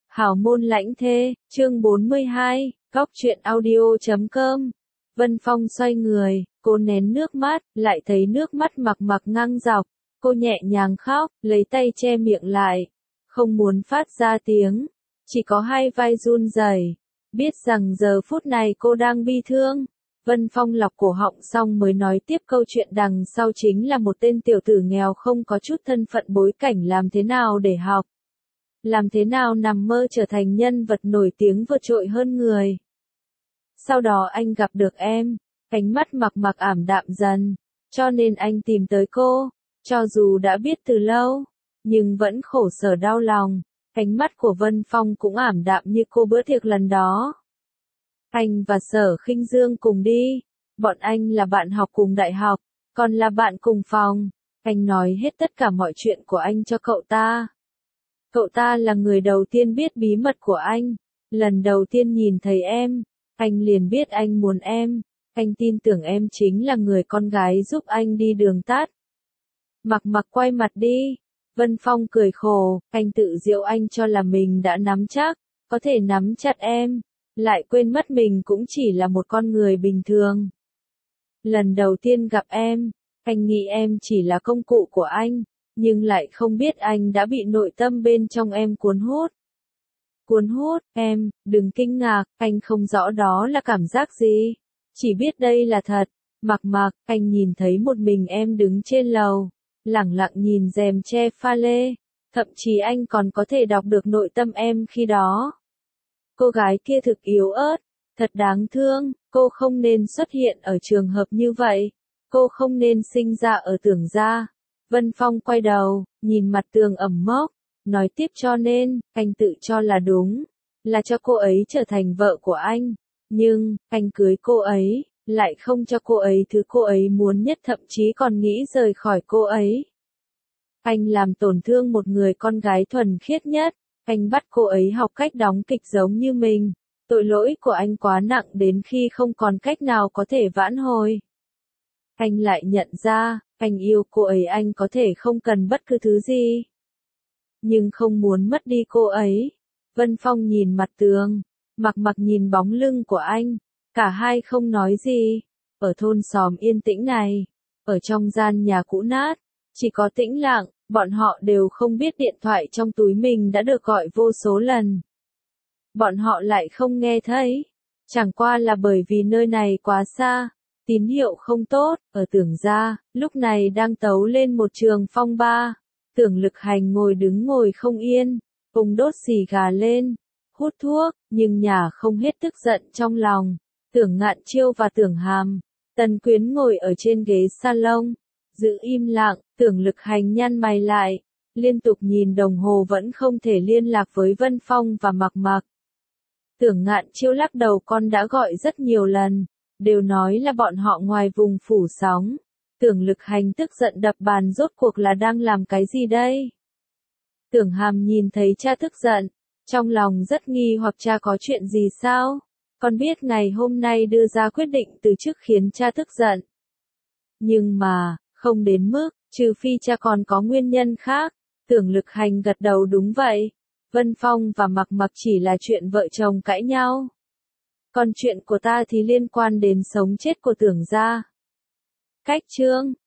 Hảo môn lãnh thê, chương 42, góc truyện audio.com. Vân Phong xoay người, cô nén nước mắt, lại thấy nước mắt Mặc ngang dọc. Cô nhẹ nhàng khóc, lấy tay che miệng lại. Không muốn phát ra tiếng, chỉ có hai vai run rẩy. Biết rằng giờ phút này cô đang bi thương. Vân Phong lọc cổ họng xong mới nói tiếp câu chuyện đằng sau chính là một tên tiểu tử nghèo không có chút thân phận bối cảnh làm thế nào để học. Làm thế nào nằm mơ trở thành nhân vật nổi tiếng vượt trội hơn người. Sau đó anh gặp được em, ánh mắt Mặc ảm đạm dần, cho nên anh tìm tới cô, cho dù đã biết từ lâu, nhưng vẫn khổ sở đau lòng. Ánh mắt của Vân Phong cũng ảm đạm như cô bữa tiệc lần đó. Anh và Sở Khinh Dương cùng đi, bọn anh là bạn học cùng đại học, còn là bạn cùng phòng. Anh nói hết tất cả mọi chuyện của anh cho cậu ta. Cậu ta là người đầu tiên biết bí mật của anh. Lần đầu tiên nhìn thấy em, anh liền biết anh muốn em. Anh tin tưởng em chính là người con gái giúp anh đi đường tắt. Mặc quay mặt đi. Vân Phong cười khổ, anh tự giễu anh cho là mình đã nắm chắc, có thể nắm chặt em, lại quên mất mình cũng chỉ là một con người bình thường. Lần đầu tiên gặp em, anh nghĩ em chỉ là công cụ của anh. Nhưng lại không biết anh đã bị nội tâm bên trong em cuốn hút. Cuốn hút, em, đừng kinh ngạc, anh không rõ đó là cảm giác gì. Chỉ biết đây là thật. Mặc, anh nhìn thấy một mình em đứng trên lầu, lẳng lặng nhìn rèm che pha lê. Thậm chí anh còn có thể đọc được nội tâm em khi đó. Cô gái kia thực yếu ớt, thật đáng thương, cô không nên xuất hiện ở trường hợp như vậy. Cô không nên sinh ra ở Tưởng gia. Vân Phong quay đầu, nhìn mặt tường ẩm mốc, nói tiếp cho nên, anh tự cho là đúng, là cho cô ấy trở thành vợ của anh. Nhưng, anh cưới cô ấy, lại không cho cô ấy thứ cô ấy muốn nhất, thậm chí còn nghĩ rời khỏi cô ấy. Anh làm tổn thương một người con gái thuần khiết nhất, anh bắt cô ấy học cách đóng kịch giống như mình. Tội lỗi của anh quá nặng đến khi không còn cách nào có thể vãn hồi. Anh lại nhận ra, anh yêu cô ấy, anh có thể không cần bất cứ thứ gì. Nhưng không muốn mất đi cô ấy. Vân Phong nhìn mặt tường, Mặc nhìn bóng lưng của anh. Cả hai không nói gì. Ở thôn xóm yên tĩnh này, ở trong gian nhà cũ nát, chỉ có tĩnh lặng, bọn họ đều không biết điện thoại trong túi mình đã được gọi vô số lần. Bọn họ lại không nghe thấy. Chẳng qua là bởi vì nơi này quá xa. Tín hiệu không tốt, ở Tưởng gia, lúc này đang tấu lên một trường phong ba. Tưởng Lực Hành ngồi không yên, ông đốt xì gà lên, hút thuốc, nhưng nhà không hết tức giận trong lòng. Tưởng Ngạn Chiêu và Tưởng Hàm, Tần Quyến ngồi ở trên ghế salon, giữ im lặng. Tưởng Lực Hành nhăn mày lại, liên tục nhìn đồng hồ vẫn không thể liên lạc với Vân Phong và Mặc. Tưởng Ngạn Chiêu lắc đầu, con đã gọi rất nhiều lần, đều nói là bọn họ ngoài vùng phủ sóng. Tưởng Lực Hành tức giận đập bàn, rốt cuộc là đang làm cái gì đây? Tưởng Hàm nhìn thấy cha tức giận, trong lòng rất nghi hoặc, cha có chuyện gì sao? Con biết ngày hôm nay đưa ra quyết định từ chức khiến cha tức giận. Nhưng mà, không đến mức, trừ phi cha còn có nguyên nhân khác. Tưởng Lực Hành gật đầu, đúng vậy. Vân Phong và Mặc chỉ là chuyện vợ chồng cãi nhau. Còn chuyện của ta thì liên quan đến sống chết của Tưởng gia. Cách chương